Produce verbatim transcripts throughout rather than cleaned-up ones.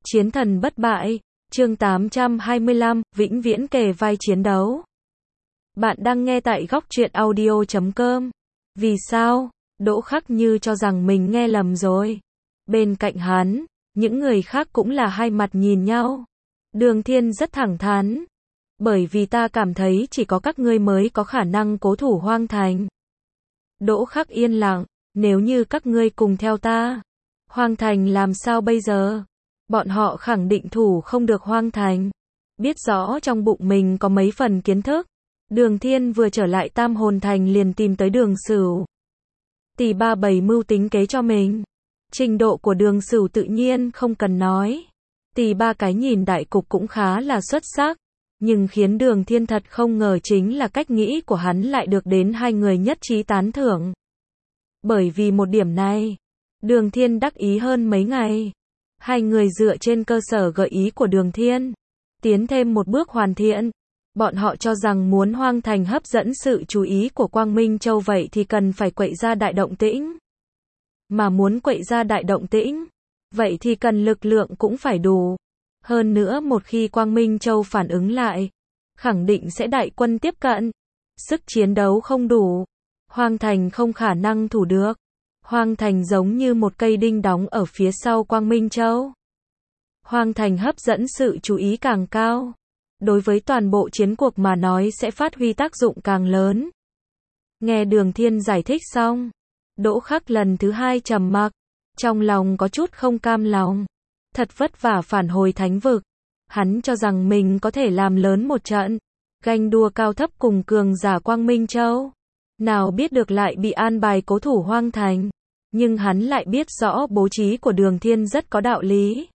Chiến thần bất bại, chương tám trăm hai mươi lăm, vĩnh viễn kề vai chiến đấu. Bạn đang nghe tại góc truyện audio chấm com. Vì sao? Đỗ Khắc Như cho rằng mình nghe lầm rồi. Bên cạnh hắn, những người khác cũng là hai mặt nhìn nhau. Đường Thiên rất thẳng thắn. Bởi vì ta cảm thấy chỉ có các ngươi mới có khả năng cố thủ Hoang Thành. Đỗ Khắc yên lặng, nếu như các ngươi cùng theo ta, Hoang Thành làm sao bây giờ? Bọn họ khẳng định thủ không được Hoang Thành. Biết rõ trong bụng mình có mấy phần kiến thức. Đường Thiên vừa trở lại Tam Hồn Thành liền tìm tới Đường Sửu. Tỷ ba bày mưu tính kế cho mình. Trình độ của Đường Sửu tự nhiên không cần nói. Tỷ ba cái nhìn đại cục cũng khá là xuất sắc. Nhưng khiến Đường Thiên thật không ngờ chính là cách nghĩ của hắn lại được đến hai người nhất trí tán thưởng. Bởi vì một điểm này, Đường Thiên đắc ý hơn mấy ngày. Hai người dựa trên cơ sở gợi ý của Đường Thiên, tiến thêm một bước hoàn thiện. Bọn họ cho rằng muốn Hoang Thành hấp dẫn sự chú ý của Quang Minh Châu vậy thì cần phải quậy ra đại động tĩnh. Mà muốn quậy ra đại động tĩnh, vậy thì cần lực lượng cũng phải đủ. Hơn nữa một khi Quang Minh Châu phản ứng lại, khẳng định sẽ đại quân tiếp cận. Sức chiến đấu không đủ, Hoang Thành không khả năng thủ được. Hoang Thành giống như một cây đinh đóng ở phía sau Quang Minh Châu. Hoang Thành hấp dẫn sự chú ý càng cao, đối với toàn bộ chiến cuộc mà nói sẽ phát huy tác dụng càng lớn. Nghe Đường Thiên giải thích xong, Đỗ Khắc lần thứ hai trầm mặc, trong lòng có chút không cam lòng. Thật vất vả phản hồi Thánh vực, hắn cho rằng mình có thể làm lớn một trận, ganh đua cao thấp cùng cường giả Quang Minh Châu. Nào biết được lại bị an bài cố thủ Hoang Thành. Nhưng hắn lại biết rõ bố trí của Đường Thiên rất có đạo lý.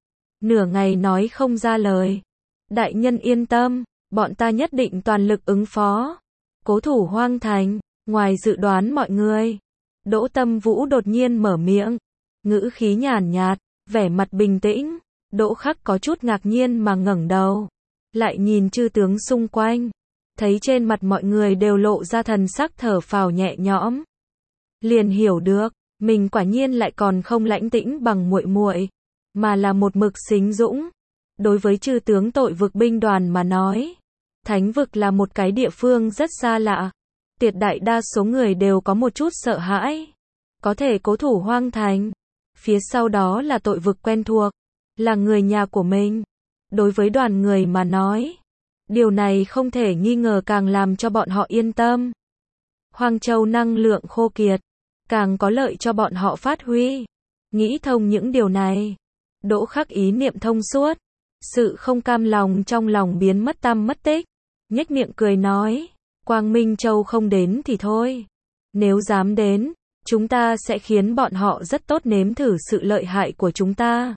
Nửa ngày nói không ra lời. Đại nhân yên tâm, bọn ta nhất định toàn lực ứng phó. Cố thủ Hoang Thành, ngoài dự đoán mọi người. Đỗ Tâm Vũ đột nhiên mở miệng, ngữ khí nhàn nhạt, vẻ mặt bình tĩnh. Đỗ Khắc có chút ngạc nhiên mà ngẩng đầu, lại nhìn chư tướng xung quanh, thấy trên mặt mọi người đều lộ ra thần sắc thở phào nhẹ nhõm. Liền hiểu được, mình quả nhiên lại còn không lãnh tĩnh bằng muội muội, mà là một mực xính dũng. Đối với chư tướng tội vực binh đoàn mà nói, Thánh vực là một cái địa phương rất xa lạ. Tuyệt đại đa số người đều có một chút sợ hãi. Có thể cố thủ Hoang Thành, phía sau đó là tội vực quen thuộc, là người nhà của mình. Đối với đoàn người mà nói, điều này không thể nghi ngờ càng làm cho bọn họ yên tâm. Hoang Châu năng lượng khô kiệt, càng có lợi cho bọn họ phát huy. Nghĩ thông những điều này, Đỗ Khắc ý niệm thông suốt, sự không cam lòng trong lòng biến mất tăm mất tích. Nhếch miệng cười nói, Quang Minh Châu không đến thì thôi. Nếu dám đến, chúng ta sẽ khiến bọn họ rất tốt nếm thử sự lợi hại của chúng ta.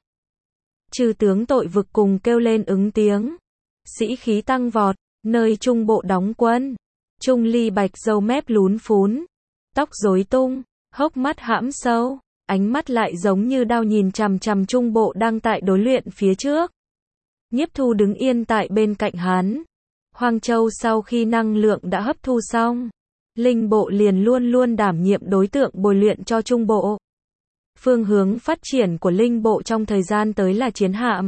Chư tướng tội vực cùng kêu lên ứng tiếng. Sĩ khí tăng vọt, nơi Trung Bộ đóng quân. Trung Ly Bạch râu mép lún phún, tóc rối tung, hốc mắt hãm sâu, ánh mắt lại giống như đao nhìn chằm chằm Trung Bộ đang tại đối luyện phía trước. Nhiếp Thu đứng yên tại bên cạnh hắn. Hoang Châu sau khi năng lượng đã hấp thu xong, Linh Bộ liền luôn luôn đảm nhiệm đối tượng bồi luyện cho Trung Bộ. Phương hướng phát triển của Linh Bộ trong thời gian tới là chiến hạm.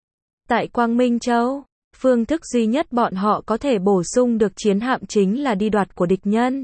Tại Quang Minh Châu, phương thức duy nhất bọn họ có thể bổ sung được chiến hạm chính là đi đoạt của địch nhân.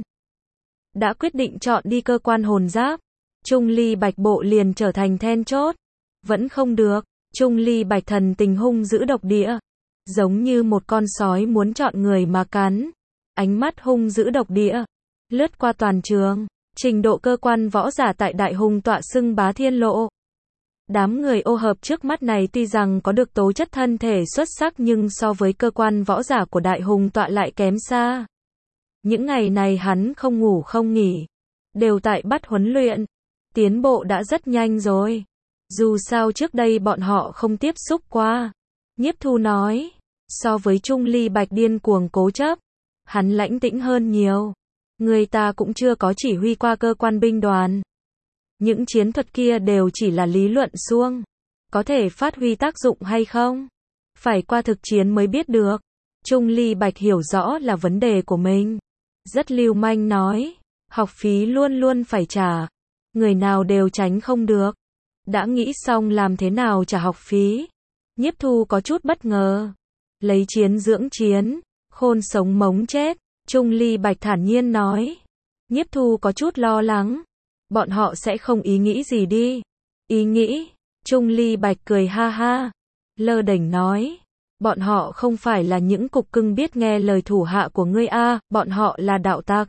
Đã quyết định chọn đi cơ quan hồn giáp, Trung Ly Bạch Bộ liền trở thành then chốt. Vẫn không được, Trung Ly Bạch thần tình hung dữ độc địa, giống như một con sói muốn chọn người mà cắn. Ánh mắt hung dữ độc địa, lướt qua toàn trường. Trình độ cơ quan võ giả tại Đại Hùng tọa xưng bá thiên lộ. Đám người ô hợp trước mắt này tuy rằng có được tố chất thân thể xuất sắc nhưng so với cơ quan võ giả của Đại Hùng tọa lại kém xa. Những ngày này hắn không ngủ không nghỉ, đều tại bắt huấn luyện. Tiến bộ đã rất nhanh rồi. Dù sao trước đây bọn họ không tiếp xúc qua. Nhiếp Thu nói, so với Trung Ly Bạch điên cuồng cố chấp, hắn lãnh tĩnh hơn nhiều. Người ta cũng chưa có chỉ huy qua cơ quan binh đoàn. Những chiến thuật kia đều chỉ là lý luận suông. Có thể phát huy tác dụng hay không? Phải qua thực chiến mới biết được. Trung Ly Bạch hiểu rõ là vấn đề của mình. Rất lưu manh nói, học phí luôn luôn phải trả. Người nào đều tránh không được. Đã nghĩ xong làm thế nào trả học phí. Nhiếp Thu có chút bất ngờ. Lấy chiến dưỡng chiến, khôn sống mống chết, Trung Ly Bạch thản nhiên nói. Nhiếp Thu có chút lo lắng. Bọn họ sẽ không ý nghĩ gì đi. Ý nghĩ, Trung Ly Bạch cười ha ha. Lơ đễnh nói. Bọn họ không phải là những cục cưng biết nghe lời thủ hạ của ngươi a, bọn họ là đạo tặc.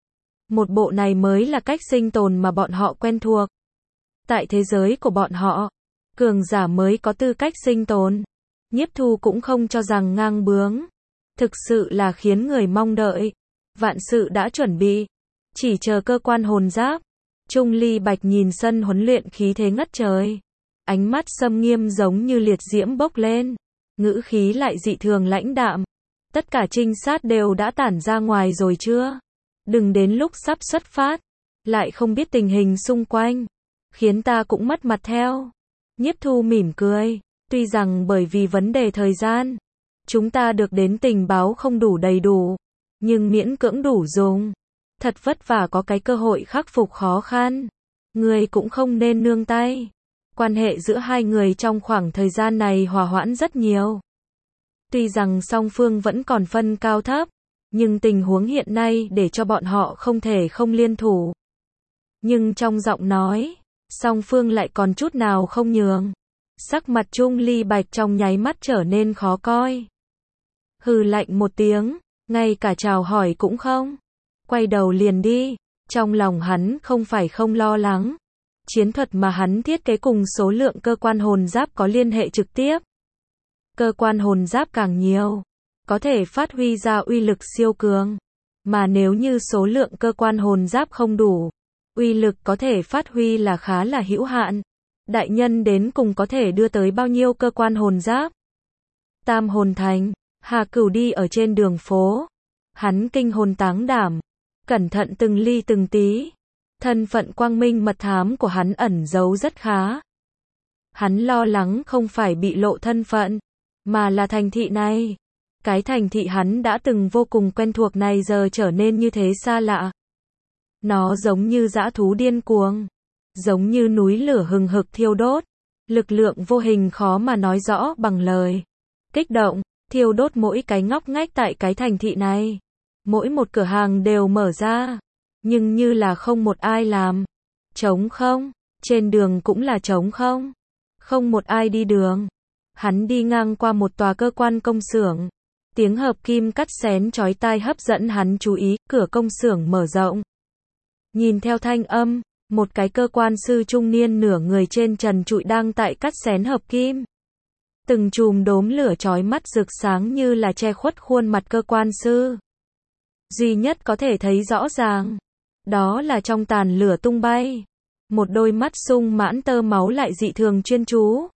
Một bộ này mới là cách sinh tồn mà bọn họ quen thuộc. Tại thế giới của bọn họ, cường giả mới có tư cách sinh tồn. Nhiếp Thu cũng không cho rằng ngang bướng. Thực sự là khiến người mong đợi. Vạn sự đã chuẩn bị. Chỉ chờ cơ quan hồn giáp. Trung Ly Bạch nhìn sân huấn luyện khí thế ngất trời. Ánh mắt xâm nghiêm giống như liệt diễm bốc lên. Ngữ khí lại dị thường lãnh đạm. Tất cả trinh sát đều đã tản ra ngoài rồi chưa? Đừng đến lúc sắp xuất phát. Lại không biết tình hình xung quanh. Khiến ta cũng mất mặt theo. Nhiếp Thu mỉm cười. Tuy rằng bởi vì vấn đề thời gian, chúng ta được đến tình báo không đủ đầy đủ. Nhưng miễn cưỡng đủ dùng. Thật vất vả có cái cơ hội khắc phục khó khăn. Người cũng không nên nương tay. Quan hệ giữa hai người trong khoảng thời gian này hòa hoãn rất nhiều. Tuy rằng song phương vẫn còn phân cao thấp, nhưng tình huống hiện nay để cho bọn họ không thể không liên thủ. Nhưng trong giọng nói, song phương lại còn chút nào không nhường. Sắc mặt Trung Ly Bạch trong nháy mắt trở nên khó coi. Hừ lạnh một tiếng, ngay cả chào hỏi cũng không. Quay đầu liền đi. Trong lòng hắn không phải không lo lắng. Chiến thuật mà hắn thiết kế cùng số lượng cơ quan hồn giáp có liên hệ trực tiếp. Cơ quan hồn giáp càng nhiều, có thể phát huy ra uy lực siêu cường. Mà nếu như số lượng cơ quan hồn giáp không đủ, uy lực có thể phát huy là khá là hữu hạn. Đại nhân đến cùng có thể đưa tới bao nhiêu cơ quan hồn giáp? Tam hồn thành, Hà Cửu đi ở trên đường phố. Hắn kinh hồn táng đảm, cẩn thận từng ly từng tí. Thân phận quang minh mật thám của hắn ẩn giấu rất khá. Hắn lo lắng không phải bị lộ thân phận, mà là thành thị này. Cái thành thị hắn đã từng vô cùng quen thuộc này giờ trở nên như thế xa lạ. Nó giống như dã thú điên cuồng, giống như núi lửa hừng hực thiêu đốt. Lực lượng vô hình khó mà nói rõ bằng lời. Kích động, thiêu đốt mỗi cái ngóc ngách tại cái thành thị này. Mỗi một cửa hàng đều mở ra, nhưng như là không một ai làm. Trống không, trên đường cũng là trống không. Không một ai đi đường. Hắn đi ngang qua một tòa cơ quan công xưởng. Tiếng hợp kim cắt xén chói tai hấp dẫn hắn chú ý, cửa công xưởng mở rộng. Nhìn theo thanh âm, một cái cơ quan sư trung niên nửa người trên trần trụi đang tại cắt xén hợp kim. Từng chùm đốm lửa chói mắt rực sáng như là che khuất khuôn mặt cơ quan sư. Duy nhất có thể thấy rõ ràng, đó là trong tàn lửa tung bay. Một đôi mắt sung mãn tơ máu lại dị thường chuyên chú.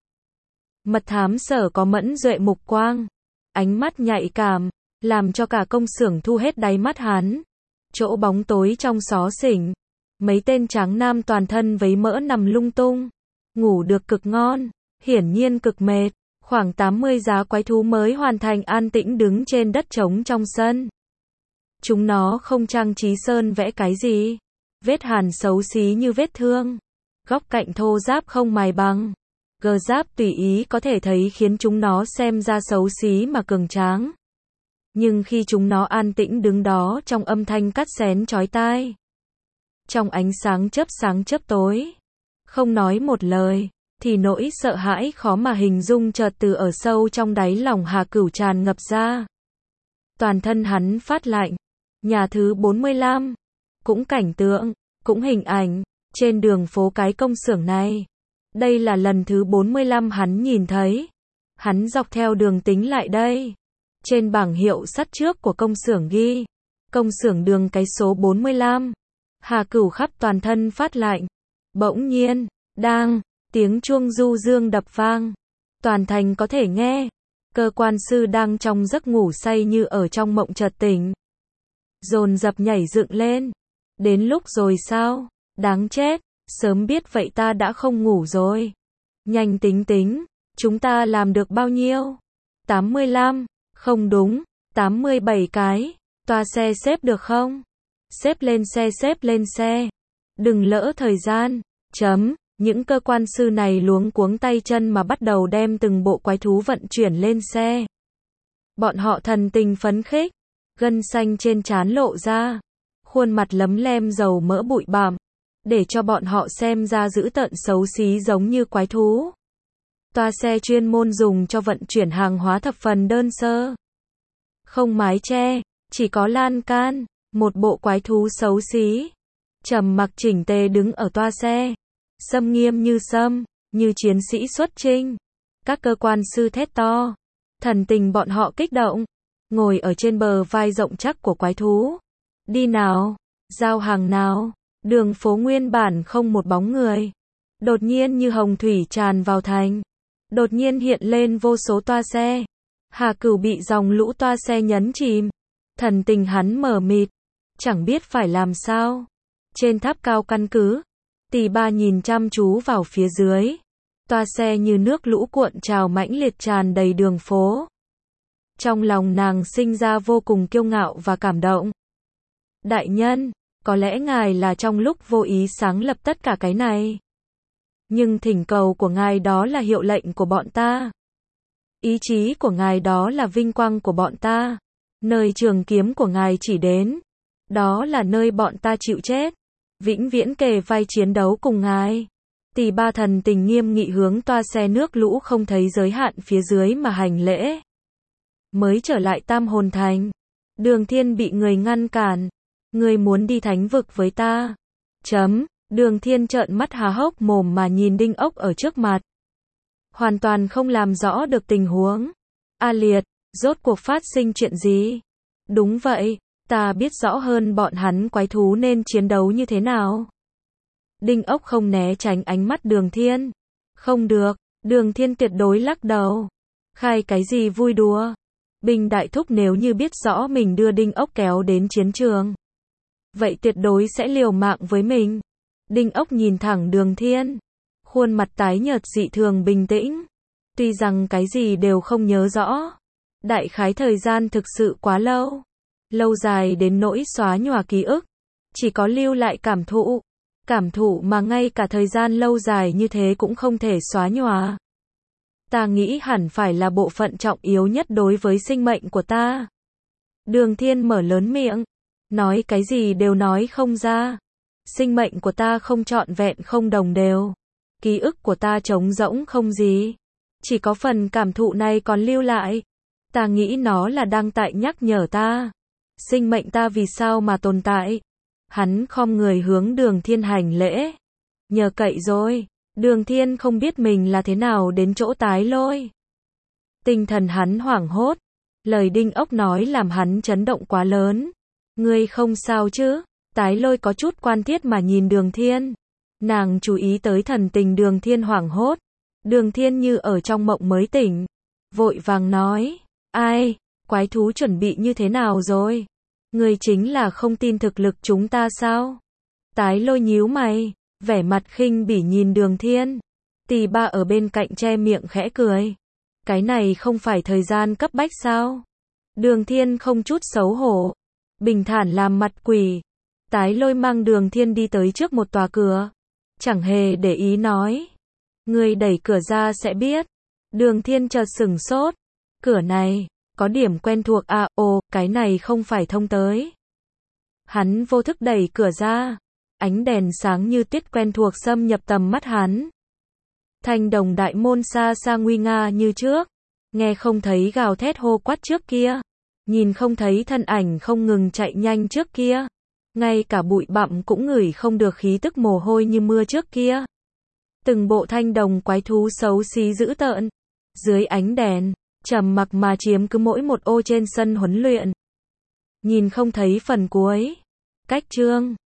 Mật thám Sở có mẫn duệ mục quang. Ánh mắt nhạy cảm, làm cho cả công xưởng thu hết đáy mắt hắn. Chỗ bóng tối trong xó xỉnh. Mấy tên tráng nam toàn thân vấy mỡ nằm lung tung. Ngủ được cực ngon, hiển nhiên cực mệt. Khoảng tám mươi giá quái thú mới hoàn thành an tĩnh đứng trên đất trống trong sân. Chúng nó không trang trí sơn vẽ cái gì. Vết hàn xấu xí như vết thương. Góc cạnh thô ráp không mài bằng. Gờ giáp tùy ý có thể thấy khiến chúng nó xem ra xấu xí mà cường tráng. Nhưng khi chúng nó an tĩnh đứng đó trong âm thanh cắt xén chói tai. Trong ánh sáng chớp sáng chớp tối. Không nói một lời, thì nỗi sợ hãi khó mà hình dung chợt từ ở sâu trong đáy lòng Hà Cửu tràn ngập ra. Toàn thân hắn phát lạnh. Nhà thứ bốn mươi lăm. Cũng cảnh tượng, cũng hình ảnh, trên đường phố cái công xưởng này. Đây là lần thứ bốn mươi lăm hắn nhìn thấy. Hắn dọc theo đường tính lại đây. Trên bảng hiệu sắt trước của công xưởng ghi. Công xưởng đường cái số bốn mươi lăm. Hà Cửu khắp toàn thân phát lạnh. Bỗng nhiên, đang, tiếng chuông du dương đập vang. Toàn thành có thể nghe. Cơ quan sư đang trong giấc ngủ say như ở trong mộng chợt tỉnh. Dồn dập nhảy dựng lên. Đến lúc rồi sao? Đáng chết, sớm biết vậy ta đã không ngủ rồi. Nhanh tính tính, chúng ta làm được bao nhiêu? tám mươi lăm, không đúng, tám mươi bảy cái. Toa xe xếp được không? Xếp lên xe xếp lên xe. Đừng lỡ thời gian. Chấm, Những cơ quan sư này luống cuống tay chân mà bắt đầu đem từng bộ quái thú vận chuyển lên xe. Bọn họ thần tình phấn khích, gân xanh trên trán lộ ra, khuôn mặt lấm lem dầu mỡ bụi bặm, để cho bọn họ xem ra dữ tợn xấu xí giống như quái thú. Toa xe chuyên môn dùng cho vận chuyển hàng hóa thập phần đơn sơ. Không mái che, chỉ có lan can, một bộ quái thú xấu xí. Trầm mặc chỉnh tề đứng ở toa xe. Xâm nghiêm như sâm, như chiến sĩ xuất chinh. Các cơ quan sư thét to. Thần tình bọn họ kích động. Ngồi ở trên bờ vai rộng chắc của quái thú. Đi nào, giao hàng nào. Đường phố nguyên bản không một bóng người. Đột nhiên như hồng thủy tràn vào thành. Đột nhiên hiện lên vô số toa xe. Hà Cửu bị dòng lũ toa xe nhấn chìm. Thần tình hắn mờ mịt, chẳng biết phải làm sao. Trên tháp cao căn cứ, Tỷ Ba nhìn chăm chú vào phía dưới. Toa xe như nước lũ cuộn trào mãnh liệt tràn đầy đường phố. Trong lòng nàng sinh ra vô cùng kiêu ngạo và cảm động. Đại nhân, có lẽ ngài là trong lúc vô ý sáng lập tất cả cái này. Nhưng thỉnh cầu của ngài đó là hiệu lệnh của bọn ta. Ý chí của ngài đó là vinh quang của bọn ta. Nơi trường kiếm của ngài chỉ đến, đó là nơi bọn ta chịu chết. Vĩnh viễn kề vai chiến đấu cùng ngài. Tỷ Ba thần tình nghiêm nghị hướng toa xe nước lũ không thấy giới hạn phía dưới mà hành lễ. Mới trở lại Tam Hồn Thành, Đường Thiên bị người ngăn cản. Người muốn đi thánh vực với ta. Chấm, Đường Thiên trợn mắt há hốc mồm mà nhìn Đinh Ốc ở trước mặt. Hoàn toàn không làm rõ được tình huống. A Liệt, rốt cuộc phát sinh chuyện gì? Đúng vậy, ta biết rõ hơn bọn hắn quái thú nên chiến đấu như thế nào. Đinh Ốc không né tránh ánh mắt Đường Thiên. Không được, Đường Thiên tuyệt đối lắc đầu. Khai cái gì vui đùa? Bình Đại Thúc nếu như biết rõ mình đưa Đinh Ốc kéo đến chiến trường, vậy tuyệt đối sẽ liều mạng với mình. Đinh Ốc nhìn thẳng Đường Thiên, khuôn mặt tái nhợt dị thường bình tĩnh. Tuy rằng cái gì đều không nhớ rõ. Đại khái thời gian thực sự quá lâu. Lâu dài đến nỗi xóa nhòa ký ức. Chỉ có lưu lại cảm thụ. Cảm thụ mà ngay cả thời gian lâu dài như thế cũng không thể xóa nhòa. Ta nghĩ hẳn phải là bộ phận trọng yếu nhất đối với sinh mệnh của ta. Đường Thiên mở lớn miệng. Nói cái gì đều nói không ra. Sinh mệnh của ta không trọn vẹn không đồng đều. Ký ức của ta trống rỗng không gì. Chỉ có phần cảm thụ này còn lưu lại. Ta nghĩ nó là đang tại nhắc nhở ta. Sinh mệnh ta vì sao mà tồn tại. Hắn khom người hướng Đường Thiên hành lễ. Nhờ cậy rồi. Đường Thiên không biết mình là thế nào đến chỗ Tái Lôi. Tinh thần hắn hoảng hốt. Lời Đinh Ốc nói làm hắn chấn động quá lớn. Ngươi không sao chứ? Tái Lôi có chút quan thiết mà nhìn Đường Thiên. Nàng chú ý tới thần tình Đường Thiên hoảng hốt. Đường Thiên như ở trong mộng mới tỉnh. Vội vàng nói. Ai, quái thú chuẩn bị như thế nào rồi? Ngươi chính là không tin thực lực chúng ta sao? Tái Lôi nhíu mày, vẻ mặt khinh bỉ nhìn Đường Thiên. Tỷ Ba ở bên cạnh che miệng khẽ cười. Cái này không phải thời gian cấp bách sao? Đường Thiên không chút xấu hổ. Bình thản làm mặt quỷ. Tái Lôi mang Đường Thiên đi tới trước một tòa cửa. Chẳng hề để ý nói. Ngươi đẩy cửa ra sẽ biết. Đường Thiên chợt sửng sốt. Cửa này, có điểm quen thuộc à, ồ, cái này không phải thông tới. Hắn vô thức đẩy cửa ra. Ánh đèn sáng như tuyết quen thuộc xâm nhập tầm mắt hắn. Thanh đồng đại môn xa xa nguy nga như trước. Nghe không thấy gào thét hô quát trước kia. Nhìn không thấy thân ảnh không ngừng chạy nhanh trước kia. Ngay cả bụi bặm cũng ngửi không được khí tức mồ hôi như mưa trước kia. Từng bộ thanh đồng quái thú xấu xí dữ tợn. Dưới ánh đèn, trầm mặc mà chiếm cứ mỗi một ô trên sân huấn luyện. Nhìn không thấy phần cuối. Cách chương